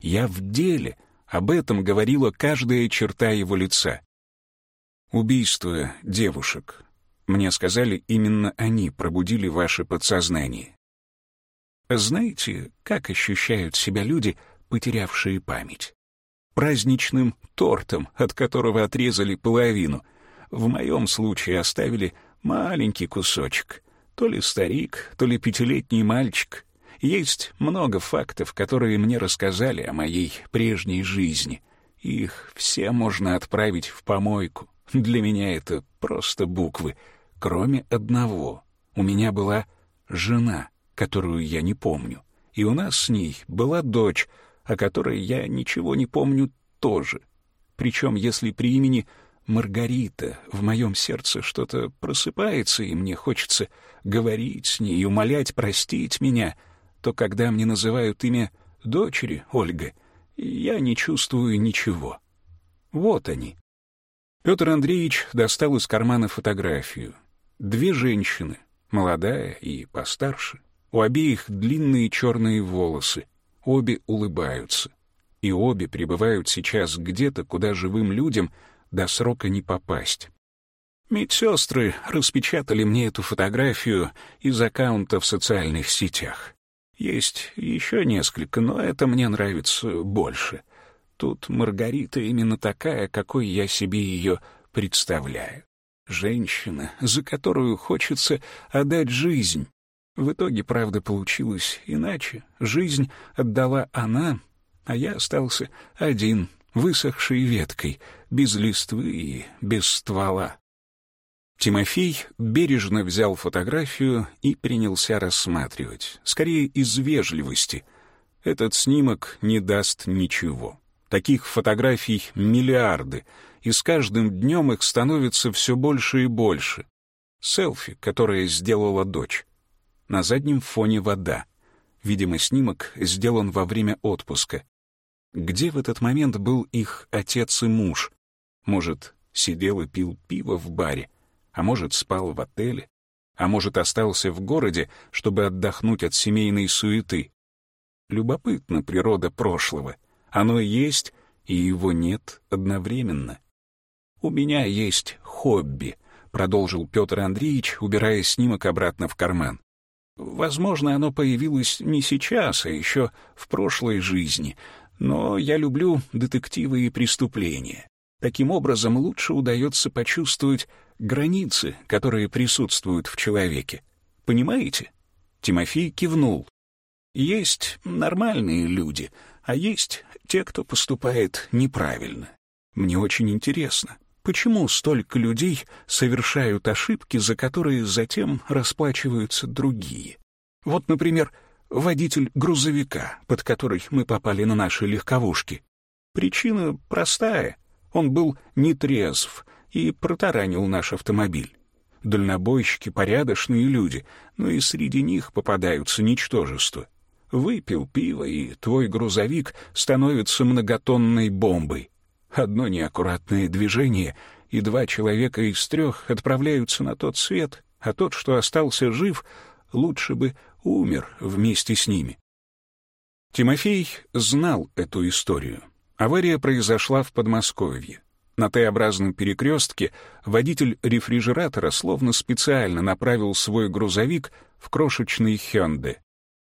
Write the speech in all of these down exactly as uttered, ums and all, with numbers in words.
Я в деле. Об этом говорила каждая черта его лица. Убийство девушек. Мне сказали, именно они пробудили ваше подсознание. Знаете, как ощущают себя люди, потерявшие память? Праздничным тортом, от которого отрезали половину. В моем случае оставили маленький кусочек. То ли старик, то ли пятилетний мальчик. Есть много фактов, которые мне рассказали о моей прежней жизни. Их все можно отправить в помойку. Для меня это просто буквы. Кроме одного. У меня была жена, которую я не помню. И у нас с ней была дочь, о которой я ничего не помню тоже. Причем, если при имени Маргарита в моем сердце что-то просыпается, и мне хочется говорить с ней и умолять простить меня, то когда мне называют имя дочери Ольга, я не чувствую ничего. Вот они. Петр Андреевич достал из кармана фотографию. Две женщины, молодая и постарше. У обеих длинные черные волосы. Обе улыбаются. И обе пребывают сейчас где-то, куда живым людям до срока не попасть. Медсестры распечатали мне эту фотографию из аккаунта в социальных сетях. Есть еще несколько, но это мне нравится больше. Тут Маргарита именно такая, какой я себе ее представляю. Женщина, за которую хочется отдать жизнь. В итоге, правда, получилось иначе. Жизнь отдала она, а я остался один, высохшей веткой, без листвы и без ствола. Тимофей бережно взял фотографию и принялся рассматривать, скорее из вежливости. Этот снимок не даст ничего. Таких фотографий миллиарды, и с каждым днем их становится все больше и больше. Селфи, которое сделала дочь. На заднем фоне вода. Видимо, снимок сделан во время отпуска. Где в этот момент был их отец и муж? Может, сидел и пил пиво в баре? А может, спал в отеле? А может, остался в городе, чтобы отдохнуть от семейной суеты? Любопытна природа прошлого. Оно есть, и его нет одновременно. «У меня есть хобби», — продолжил Петр Андреевич, убирая снимок обратно в карман. «Возможно, оно появилось не сейчас, а еще в прошлой жизни, но я люблю детективы и преступления. Таким образом, лучше удается почувствовать границы, которые присутствуют в человеке. Понимаете?» Тимофей кивнул. «Есть нормальные люди, а есть те, кто поступает неправильно. Мне очень интересно, почему столько людей совершают ошибки, за которые затем расплачиваются другие? Вот, например, водитель грузовика, под который мы попали на наши легковушки. Причина простая. Он был нетрезв и протаранил наш автомобиль. Дальнобойщики — порядочные люди, но и среди них попадаются ничтожества. Выпил пиво, и твой грузовик становится многотонной бомбой. Одно неаккуратное движение, и два человека из трех отправляются на тот свет, а тот, что остался жив, лучше бы умер вместе с ними. Тимофей знал эту историю. Авария произошла в Подмосковье. На Т-образном перекрестке водитель рефрижератора словно специально направил свой грузовик в крошечный Hyundai.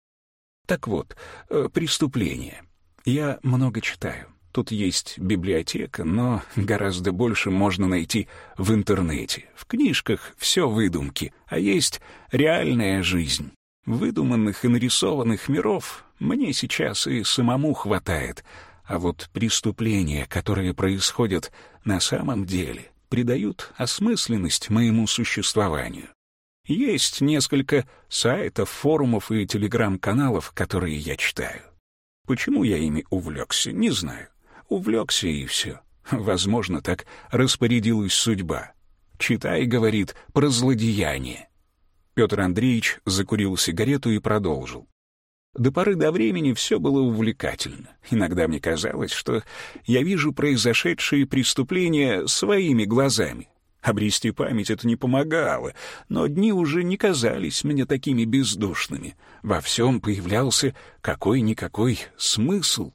Так вот, преступление. Я много читаю. Тут есть библиотека, но гораздо больше можно найти в интернете. В книжках все выдумки, а есть реальная жизнь. Выдуманных и нарисованных миров мне сейчас и самому хватает. А вот преступления, которые происходят на самом деле, придают осмысленность моему существованию. Есть несколько сайтов, форумов и телеграм-каналов, которые я читаю. Почему я ими увлекся, не знаю. Увлекся и все. Возможно, так распорядилась судьба. Читай, говорит, про злодеяние. Петр Андреевич закурил сигарету и продолжил. До поры до времени все было увлекательно. Иногда мне казалось, что я вижу произошедшие преступления своими глазами. Обрести память это не помогало, но дни уже не казались мне такими бездушными. Во всем появлялся какой-никакой смысл.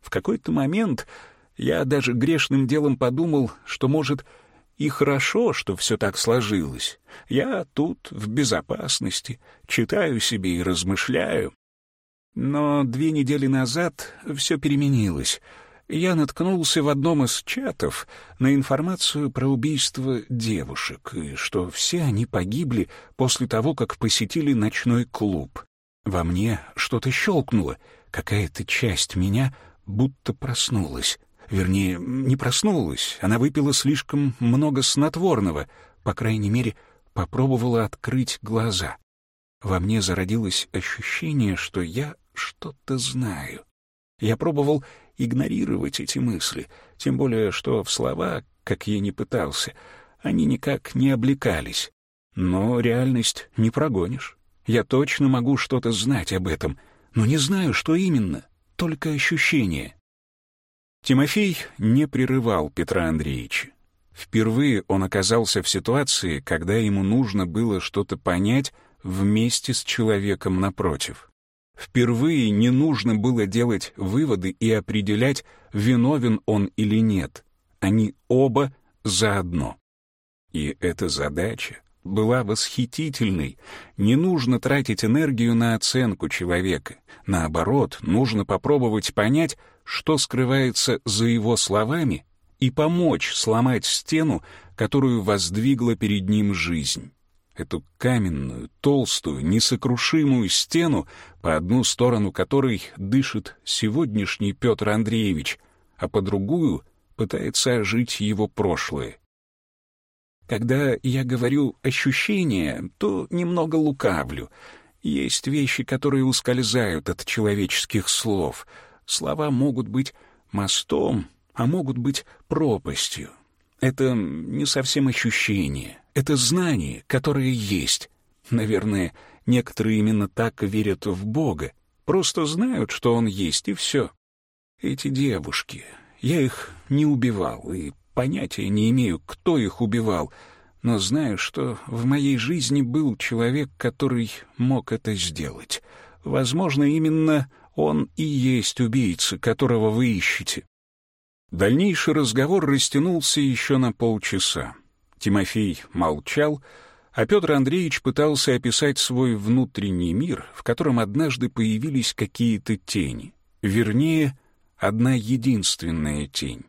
В какой-то момент я даже грешным делом подумал, что, может, и хорошо, что все так сложилось. Я тут в безопасности, читаю себе и размышляю. Но две недели назад все переменилось. Я наткнулся в одном из чатов на информацию про убийство девушек, и что все они погибли после того, как посетили ночной клуб. Во мне что-то щелкнуло, какая-то часть меня будто проснулась. Вернее, не проснулась, она выпила слишком много снотворного, по крайней мере, попробовала открыть глаза. Во мне зародилось ощущение, что я что-то знаю. Я пробовал игнорировать эти мысли, тем более что в слова, как я ни пытался, они никак не облекались. Но реальность не прогонишь. Я точно могу что-то знать об этом, но не знаю, что именно, только ощущение. Тимофей не прерывал Петра Андреевича. Впервые он оказался в ситуации, когда ему нужно было что-то понять вместе с человеком напротив. Впервые не нужно было делать выводы и определять, виновен он или нет. Они оба заодно. И эта задача была восхитительной. Не нужно тратить энергию на оценку человека. Наоборот, нужно попробовать понять, что скрывается за его словами, и помочь сломать стену, которую воздвигла перед ним жизнь. Эту каменную, толстую, несокрушимую стену, по одну сторону которой дышит сегодняшний Петр Андреевич, а по другую пытается ожить его прошлое. Когда я говорю «ощущения», то немного лукавлю. Есть вещи, которые ускользают от человеческих слов. Слова могут быть мостом, а могут быть пропастью. Это не совсем ощущение, это знание, которое есть. Наверное, некоторые именно так верят в Бога, просто знают, что Он есть, и все. Эти девушки, я их не убивал, и понятия не имею, кто их убивал, но знаю, что в моей жизни был человек, который мог это сделать. Возможно, именно он и есть убийца, которого вы ищете. Дальнейший разговор растянулся еще на полчаса. Тимофей молчал, а Петр Андреевич пытался описать свой внутренний мир, в котором однажды появились какие-то тени. Вернее, одна единственная тень.